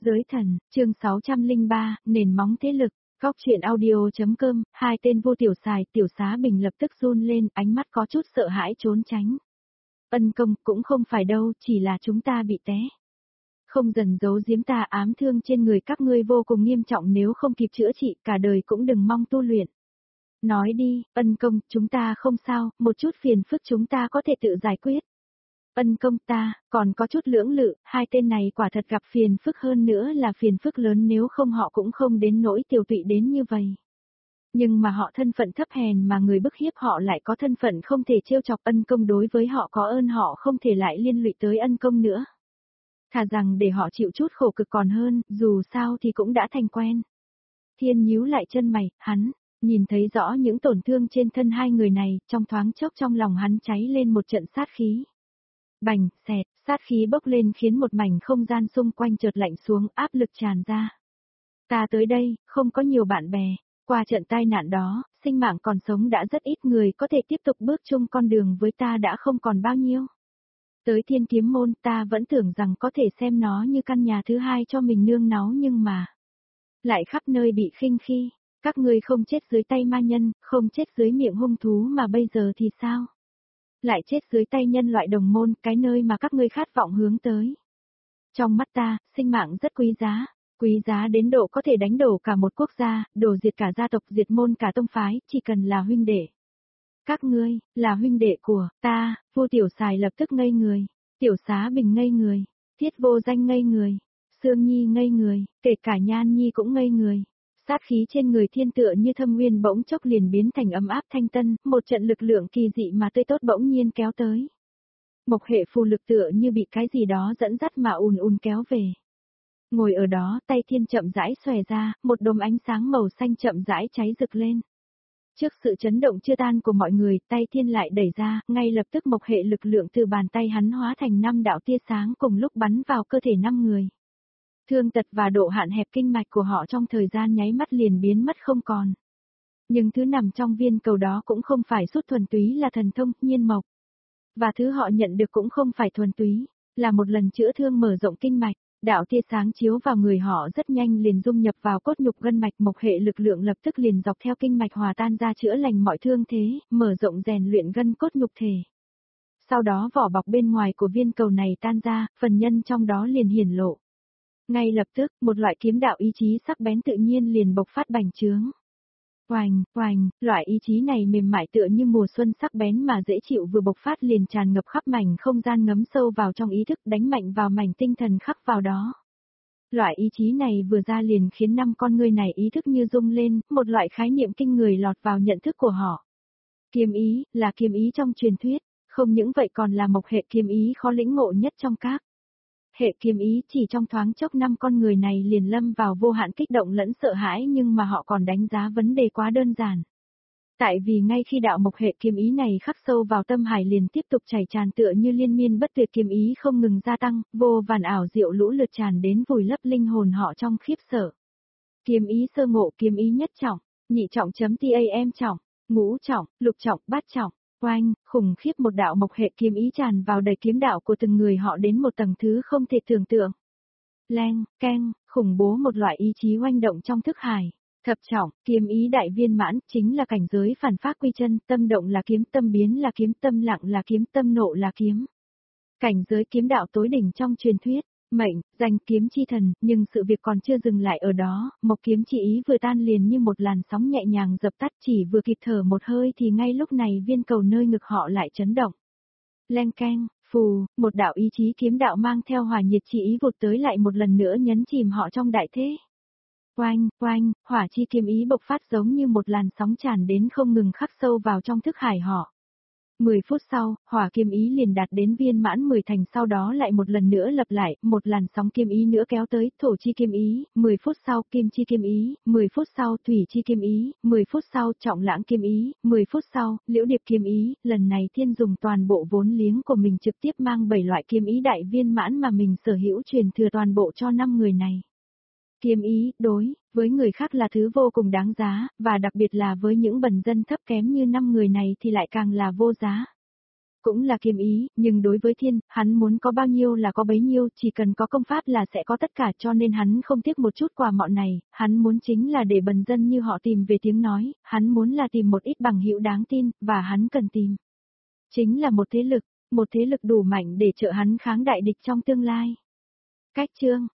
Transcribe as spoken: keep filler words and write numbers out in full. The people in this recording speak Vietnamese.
Giới thần, chương sáu trăm lẻ ba, nền móng thế lực, góc truyện audio.com, hai tên vô tiểu xài, tiểu xá bình lập tức run lên, ánh mắt có chút sợ hãi trốn tránh. Ân công, cũng không phải đâu, chỉ là chúng ta bị té. Không dần giấu giếm ta ám thương trên người các ngươi vô cùng nghiêm trọng, nếu không kịp chữa trị, cả đời cũng đừng mong tu luyện. Nói đi, ân công, chúng ta không sao, một chút phiền phức chúng ta có thể tự giải quyết. Ân công, ta, còn có chút lưỡng lự, hai tên này quả thật gặp phiền phức, hơn nữa là phiền phức lớn, nếu không họ cũng không đến nỗi tiểu tụy đến như vậy. Nhưng mà họ thân phận thấp hèn mà người bức hiếp họ lại có thân phận không thể trêu chọc, ân công đối với họ có ơn họ không thể lại liên lụy tới ân công nữa. Thà rằng để họ chịu chút khổ cực còn hơn, dù sao thì cũng đã thành quen. Thiên nhíu lại chân mày, hắn nhìn thấy rõ những tổn thương trên thân hai người này, trong thoáng chốc trong lòng hắn cháy lên một trận sát khí. Bành, xẹt, sát khí bốc lên khiến một mảnh không gian xung quanh chợt lạnh xuống, áp lực tràn ra. Ta tới đây, không có nhiều bạn bè, qua trận tai nạn đó, sinh mạng còn sống đã rất ít, người có thể tiếp tục bước chung con đường với ta đã không còn bao nhiêu. Tới Thiên Kiếm Môn ta vẫn tưởng rằng có thể xem nó như căn nhà thứ hai cho mình nương náu, nhưng mà lại khắp nơi bị khinh khi, các ngươi không chết dưới tay ma nhân, không chết dưới miệng hung thú, mà bây giờ thì sao? Lại chết dưới tay nhân loại đồng môn, cái nơi mà các ngươi khát vọng hướng tới. Trong mắt ta, sinh mạng rất quý giá, quý giá đến độ có thể đánh đổ cả một quốc gia, đổ diệt cả gia tộc, diệt môn cả tông phái, chỉ cần là huynh đệ. Các ngươi, là huynh đệ của ta. Vô Tiểu Xài lập tức ngây người, Tiểu Xá Bình ngây người, Thiết Vô Danh ngây người, Sương Nhi ngây người, kể cả Nhan Nhi cũng ngây người. Sát khí trên người Thiên tựa như thâm nguyên bỗng chốc liền biến thành ấm áp thanh tân, một trận lực lượng kỳ dị mà tươi tốt bỗng nhiên kéo tới. Mộc hệ phù lực tựa như bị cái gì đó dẫn dắt mà ùn ùn kéo về. Ngồi ở đó, tay Thiên chậm rãi xòe ra, một đốm ánh sáng màu xanh chậm rãi cháy rực lên. Trước sự chấn động chưa tan của mọi người, tay Thiên lại đẩy ra, ngay lập tức mộc hệ lực lượng từ bàn tay hắn hóa thành năm đạo tia sáng cùng lúc bắn vào cơ thể năm người. Thương tật và độ hạn hẹp kinh mạch của họ trong thời gian nháy mắt liền biến mất không còn. Nhưng thứ nằm trong viên cầu đó cũng không phải xuất thuần túy là thần thông, nhiên mộc. Và thứ họ nhận được cũng không phải thuần túy, là một lần chữa thương mở rộng kinh mạch. Đạo tia sáng chiếu vào người họ rất nhanh liền dung nhập vào cốt nhục gân mạch, mộc hệ lực lượng lập tức liền dọc theo kinh mạch hòa tan ra, chữa lành mọi thương thế, mở rộng rèn luyện gân cốt nhục thể. Sau đó vỏ bọc bên ngoài của viên cầu này tan ra, phần nhân trong đó liền hiển lộ. Ngay lập tức, một loại kiếm đạo ý chí sắc bén tự nhiên liền bộc phát bành trướng. Oành, oành, loại ý chí này mềm mại tựa như mùa xuân sắc bén mà dễ chịu vừa bộc phát liền tràn ngập khắp mảnh không gian, ngấm sâu vào trong ý thức, đánh mạnh vào mảnh tinh thần khắc vào đó. Loại ý chí này vừa ra liền khiến năm con ngươi này ý thức như rung lên, một loại khái niệm kinh người lọt vào nhận thức của họ. Kiếm ý, là kiếm ý trong truyền thuyết, không những vậy còn là mộc hệ kiếm ý khó lĩnh ngộ nhất trong các hệ kiếm ý. Chỉ trong thoáng chốc năm con người này liền lâm vào vô hạn kích động lẫn sợ hãi, nhưng mà họ còn đánh giá vấn đề quá đơn giản. Tại vì ngay khi đạo mộc hệ kiếm ý này khắc sâu vào tâm hải liền tiếp tục chảy tràn tựa như liên miên bất tuyệt, kiếm ý không ngừng gia tăng, vô vàn ảo diệu lũ lượt tràn đến vùi lấp linh hồn họ trong khiếp sợ. Kiếm ý sơ ngộ, kiếm ý nhất trọng, nhị trọng chấm tam trọng, ngũ trọng, lục trọng, bát trọng. Oanh, khủng khiếp, một đạo mộc hệ kiếm ý tràn vào đầy kiếm đạo của từng người họ đến một tầng thứ không thể tưởng tượng. Leng, keng, khủng bố một loại ý chí oanh động trong thức hải. Thập trọng, kiếm ý đại viên mãn, chính là cảnh giới phản pháp quy chân, tâm động là kiếm, tâm biến là kiếm, tâm lặng là kiếm, tâm nộ là kiếm. Cảnh giới kiếm đạo tối đỉnh trong truyền thuyết. Mệnh, danh kiếm chi thần, nhưng sự việc còn chưa dừng lại ở đó, mộc kiếm chi ý vừa tan liền như một làn sóng nhẹ nhàng dập tắt, chỉ vừa kịp thở một hơi thì ngay lúc này viên cầu nơi ngực họ lại chấn động. Leng keng, phù, một đạo ý chí kiếm đạo mang theo hỏa nhiệt chi ý vụt tới lại một lần nữa nhấn chìm họ trong đại thế. Oanh, oanh, hỏa chi kiếm ý bộc phát giống như một làn sóng tràn đến không ngừng khắc sâu vào trong thức hải họ. mười phút sau, hỏa kiếm ý liền đạt đến viên mãn mười thành, sau đó lại một lần nữa lặp lại, một làn sóng kiếm ý nữa kéo tới, thổ chi kiếm ý, mười phút sau, kim chi kiếm ý, mười phút sau, thủy chi kiếm ý, mười phút sau, trọng lãng kiếm ý, mười phút sau, liễu điệp kiếm ý, lần này Thiên dùng toàn bộ vốn liếng của mình trực tiếp mang bảy loại kiếm ý đại viên mãn mà mình sở hữu truyền thừa toàn bộ cho năm người này. Kiếm ý, đối với người khác là thứ vô cùng đáng giá, và đặc biệt là với những bần dân thấp kém như năm người này thì lại càng là vô giá. cũng là kiêm ý, nhưng đối với thiên, hắn muốn có bao nhiêu là có bấy nhiêu, chỉ cần có công pháp là sẽ có tất cả, cho nên hắn không tiếc một chút quà mọn này, hắn muốn chính là để bần dân như họ tìm về tiếng nói, hắn muốn là tìm một ít bằng hữu đáng tin, và hắn cần tìm. Chính là một thế lực, một thế lực đủ mạnh để trợ hắn kháng đại địch trong tương lai. Cách chương